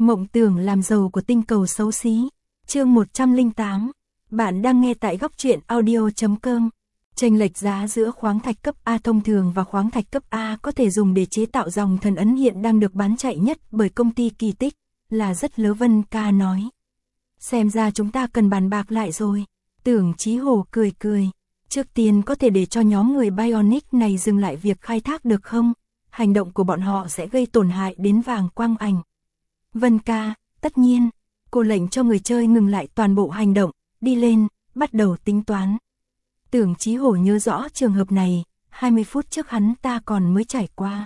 Mộng tưởng làm giàu của tinh cầu xấu xí. Chương 108. Bạn đang nghe tại góc truyện audio.com. Chênh lệch giá giữa khoáng thạch cấp A thông thường và khoáng thạch cấp A có thể dùng để chế tạo dòng thần ấn hiện đang được bán chạy nhất bởi công ty Kỳ Tích, là rất lớn. Vân Ca nói. Xem ra chúng ta cần bàn bạc lại rồi. Tưởng Chí Hồ cười cười. Trước tiên có thể để cho nhóm người Bionic này dừng lại việc khai thác được không? Hành động của bọn họ sẽ gây tổn hại đến vàng quang ảnh. Vân Ca, tất nhiên. Cô lệnh cho người chơi ngừng lại toàn bộ hành động, đi lên, bắt đầu tính toán. Tưởng Chí Hổ nhớ rõ trường hợp này, 20 phút trước hắn ta còn mới trải qua.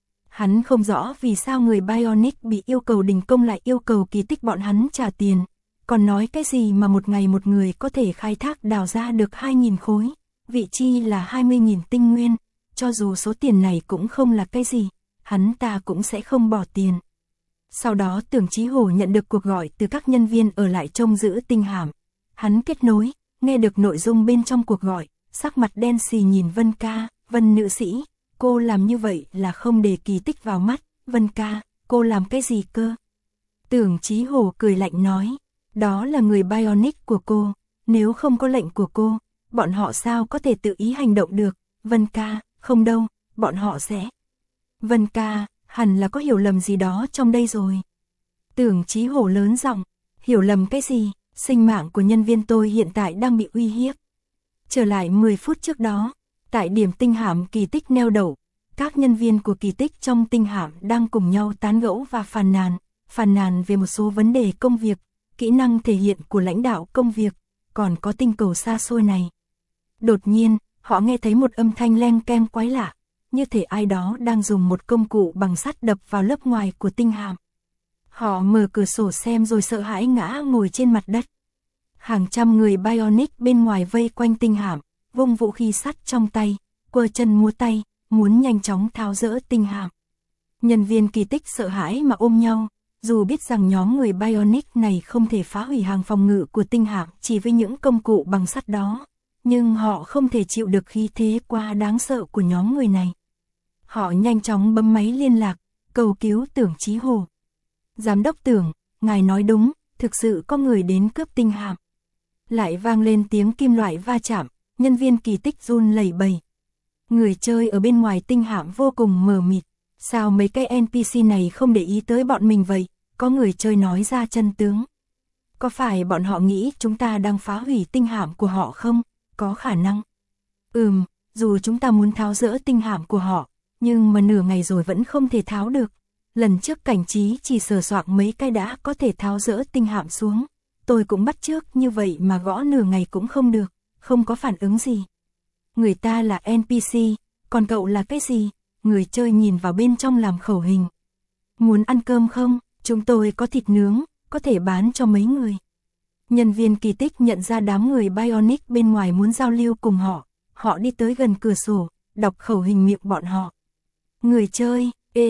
Hắn không rõ vì sao người Bionic bị yêu cầu đình công lại yêu cầu Kỳ Tích bọn hắn trả tiền. Còn nói cái gì mà một ngày một người có thể khai thác đào ra được 2.000 khối, vị chi là 20.000 tinh nguyên. Cho dù số tiền này cũng không là cái gì, hắn ta cũng sẽ không bỏ tiền. Sau đó Tưởng Chí Hổ nhận được cuộc gọi từ các nhân viên ở lại trông giữ tinh hạm. Hắn kết nối, nghe được nội dung bên trong cuộc gọi, sắc mặt đen xì nhìn Vân Ca. Vân nữ sĩ, cô làm như vậy là không để Kỳ Tích vào mắt. Vân Ca, cô làm cái gì cơ? Tưởng Chí Hổ cười lạnh nói, đó là người Bionic của cô, nếu không có lệnh của cô, bọn họ sao có thể tự ý hành động được? Vân Ca, không đâu, bọn họ sẽ. Vân Ca, hẳn là có hiểu lầm gì đó trong đây rồi. Tưởng Chí Hổ lớn giọng, hiểu lầm cái gì? Sinh mạng của nhân viên tôi hiện tại đang bị uy hiếp. Trở lại 10 phút trước đó, tại điểm tinh hạm Kỳ Tích neo đậu, các nhân viên của Kỳ Tích trong tinh hạm đang cùng nhau tán gẫu và phàn nàn về một số vấn đề công việc, kỹ năng thể hiện của lãnh đạo công việc, còn có tinh cầu xa xôi này. Đột nhiên, họ nghe thấy một âm thanh leng keng quái lạ, như thể ai đó đang dùng một công cụ bằng sắt đập vào lớp ngoài của tinh hạm. Họ mở cửa sổ xem rồi sợ hãi ngã ngồi trên mặt đất. Hàng trăm người Bionic bên ngoài vây quanh tinh hạm, vung vũ khí sắt trong tay, quơ chân múa tay, muốn nhanh chóng tháo dỡ tinh hạm. Nhân viên Kỳ Tích sợ hãi mà ôm nhau, dù biết rằng nhóm người Bionic này không thể phá hủy hàng phòng ngự của tinh hạm chỉ với những công cụ bằng sắt đó, nhưng họ không thể chịu được khí thế quá đáng sợ của nhóm người này. Họ nhanh chóng bấm máy liên lạc, cầu cứu Tưởng Chí Hồ. Giám đốc Tưởng, ngài nói đúng, thực sự có người đến cướp tinh hạm. Lại vang lên tiếng kim loại va chạm, nhân viên Kỳ Tích run lẩy bẩy. Người chơi ở bên ngoài tinh hạm vô cùng mờ mịt, sao mấy cái NPC này không để ý tới bọn mình vậy? Có người chơi nói ra chân tướng. Có phải bọn họ nghĩ chúng ta đang phá hủy tinh hạm của họ không? Có khả năng. Dù chúng ta muốn tháo dỡ tinh hạm của họ, nhưng mà nửa ngày rồi vẫn không thể tháo được. Lần trước Cảnh Trí chỉ sờ soạng mấy cái đã có thể tháo dỡ tinh hạm xuống. Tôi cũng bắt chước như vậy mà gõ nửa ngày cũng không được, không có phản ứng gì. Người ta là NPC, còn cậu là cái gì? Người chơi nhìn vào bên trong làm khẩu hình. Muốn ăn cơm không? Chúng tôi có thịt nướng, có thể bán cho mấy người. Nhân viên Kỳ Tích nhận ra đám người Bionic bên ngoài muốn giao lưu cùng họ. Họ đi tới gần cửa sổ, đọc khẩu hình miệng bọn họ. Người chơi,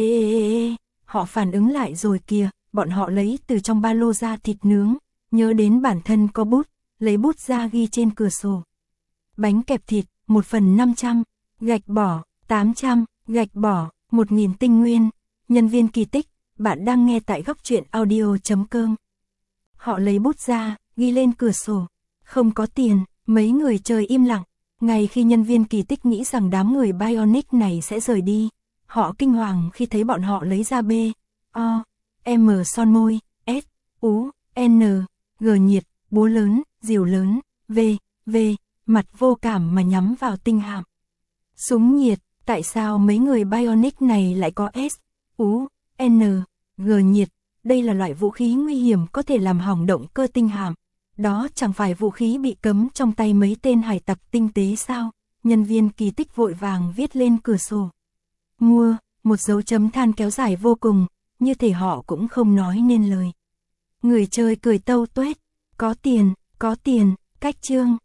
họ phản ứng lại rồi kìa, bọn họ lấy từ trong ba lô ra thịt nướng, nhớ đến bản thân có bút, lấy bút ra ghi trên cửa sổ. Bánh kẹp thịt, 1 phần 500, gạch bỏ, 800, gạch bỏ, 1.000 tinh nguyên. Nhân viên Kỳ Tích, bạn đang nghe tại góc truyện audio.com. Họ lấy bút ra, ghi lên cửa sổ. Không có tiền, mấy người chơi im lặng. Ngay khi nhân viên Kỳ Tích nghĩ rằng đám người Bionic này sẽ rời đi, họ kinh hoàng khi thấy bọn họ lấy ra B, O, M son môi, S, U, N, G nhiệt, búa lớn, rìu lớn, V, mặt vô cảm mà nhắm vào tinh hạm. Súng nhiệt, tại sao mấy người Bionic này lại có S, U, N, G nhiệt? Đây là loại vũ khí nguy hiểm có thể làm hỏng động cơ tinh hạm. Đó chẳng phải vũ khí bị cấm trong tay mấy tên hải tặc tinh tế sao? Nhân viên Kỳ Tích vội vàng viết lên cửa sổ. Mua, một dấu chấm than kéo dài vô cùng, như thể họ cũng không nói nên lời. Người chơi cười tâu tuét, có tiền, cách chương.